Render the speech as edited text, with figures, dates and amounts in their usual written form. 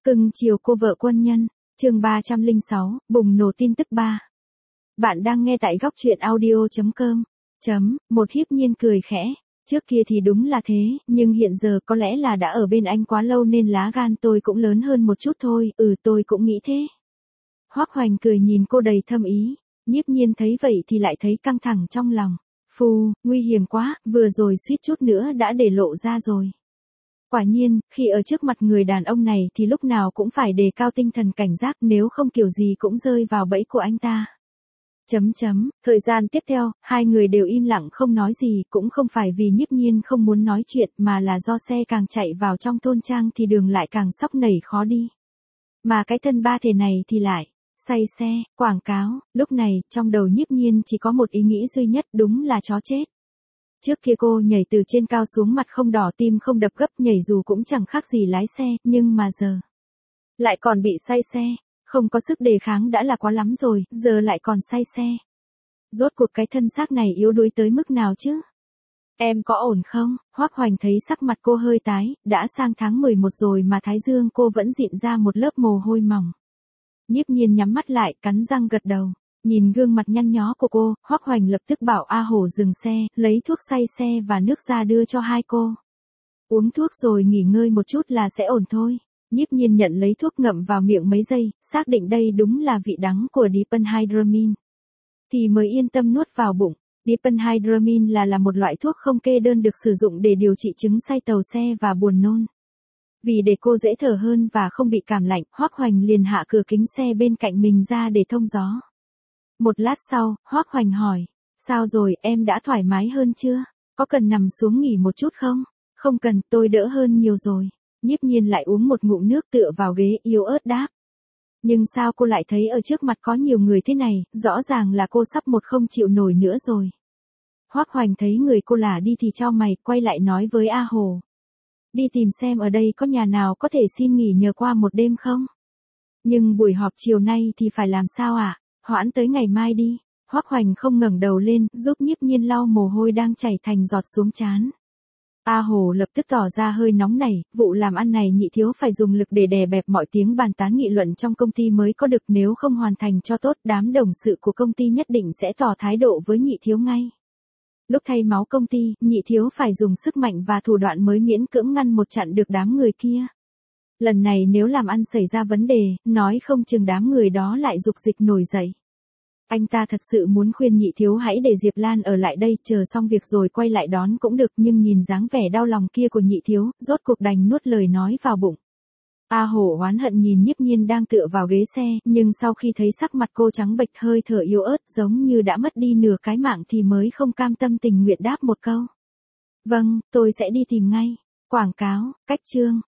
Cưng chiều cô vợ quân nhân, chương 306, bùng nổ tin tức 3. Bạn đang nghe tại góc truyện audio.com. Một hiếp nhiên cười khẽ. Trước kia thì đúng là thế, nhưng hiện giờ có lẽ là đã ở bên anh quá lâu nên lá gan tôi cũng lớn hơn một chút thôi, tôi cũng nghĩ thế. Hoắc Hoành cười nhìn cô đầy thâm ý, nhiếp nhiên thấy vậy thì lại thấy căng thẳng trong lòng. Phù, nguy hiểm quá, vừa rồi suýt chút nữa đã để lộ ra rồi. Quả nhiên, khi ở trước mặt người đàn ông này thì lúc nào cũng phải đề cao tinh thần cảnh giác, nếu không kiểu gì cũng rơi vào bẫy của anh ta. Thời gian tiếp theo, hai người đều im lặng không nói gì, cũng không phải vì nhiếp nhiên không muốn nói chuyện mà là do xe càng chạy vào trong thôn trang thì đường lại càng xóc nảy khó đi. Mà cái thân ba thể này thì lại, say xe, quảng cáo, lúc này, trong đầu nhiếp nhiên chỉ có một ý nghĩ duy nhất, đúng là chó chết. Trước kia cô nhảy từ trên cao xuống mặt không đỏ tim không đập gấp, nhảy dù cũng chẳng khác gì lái xe, nhưng mà giờ lại còn bị say xe, không có sức đề kháng đã là quá lắm rồi, giờ lại còn say xe. Rốt cuộc cái thân xác này yếu đuối tới mức nào chứ? Em có ổn không? Hoắc Hoành thấy sắc mặt cô hơi tái, đã sang tháng 11 rồi mà thái dương cô vẫn dịn ra một lớp mồ hôi mỏng. Nhiếp nhiên nhắm mắt lại, cắn răng gật đầu. Nhìn gương mặt nhăn nhó của cô, Hoắc Hoành lập tức bảo A Hổ dừng xe, lấy thuốc say xe và nước ra đưa cho hai cô. Uống thuốc rồi nghỉ ngơi một chút là sẽ ổn thôi. Nhiếp nhiên nhận lấy thuốc ngậm vào miệng mấy giây, xác định đây đúng là vị đắng của diphenhydramine. Thì mới yên tâm nuốt vào bụng. Diphenhydramine là một loại thuốc không kê đơn được sử dụng để điều trị chứng say tàu xe và buồn nôn. Vì để cô dễ thở hơn và không bị cảm lạnh, Hoắc Hoành liền hạ cửa kính xe bên cạnh mình ra để thông gió. Một lát sau, Hoắc Hoành hỏi, sao rồi, em đã thoải mái hơn chưa? Có cần nằm xuống nghỉ một chút không? Không cần, tôi đỡ hơn nhiều rồi. Nhiếp nhiên lại uống một ngụm nước tựa vào ghế, yếu ớt đáp. Nhưng sao cô lại thấy ở trước mặt có nhiều người thế này, rõ ràng là cô sắp một không chịu nổi nữa rồi. Hoắc Hoành thấy người cô lả đi thì chau mày, quay lại nói với A Hồ. Đi tìm xem ở đây có nhà nào có thể xin nghỉ nhờ qua một đêm không? Nhưng buổi họp chiều nay thì phải làm sao ạ? Hoãn tới ngày mai đi. Hoắc Hoành không ngẩng đầu lên, giúp nhiếp nhiên lau mồ hôi đang chảy thành giọt xuống trán. A Hồ lập tức tỏ ra hơi nóng nảy, vụ làm ăn này nhị thiếu phải dùng lực để đè bẹp mọi tiếng bàn tán nghị luận trong công ty mới có được, nếu không hoàn thành cho tốt, đám đồng sự của công ty nhất định sẽ tỏ thái độ với nhị thiếu ngay. Lúc thay máu công ty, nhị thiếu phải dùng sức mạnh và thủ đoạn mới miễn cưỡng ngăn một chặn được đám người kia. Lần này nếu làm ăn xảy ra vấn đề, nói không chừng đám người đó lại dục dịch nổi dậy. Anh ta thật sự muốn khuyên nhị thiếu hãy để Diệp Lan ở lại đây, chờ xong việc rồi quay lại đón cũng được, nhưng nhìn dáng vẻ đau lòng kia của nhị thiếu, rốt cuộc đành nuốt lời nói vào bụng. A Hổ oán hận nhìn nhiếp nhiên đang tựa vào ghế xe, nhưng sau khi thấy sắc mặt cô trắng bệch hơi thở yếu ớt giống như đã mất đi nửa cái mạng thì mới không cam tâm tình nguyện đáp một câu. Vâng, tôi sẽ đi tìm ngay. Quảng cáo, cách chương,